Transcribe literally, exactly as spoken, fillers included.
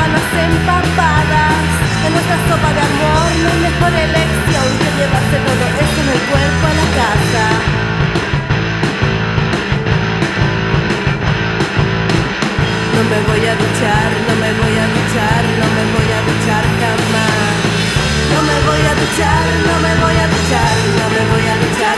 sábanas empapadas. En nuestra sopa de amor no hay mejor elección que llevarse todo eso en el cuerpo a la casa. No me voy a duchar, no me voy a duchar, no me voy a duchar jamás. No me voy a duchar, no me voy a duchar, no me voy a duchar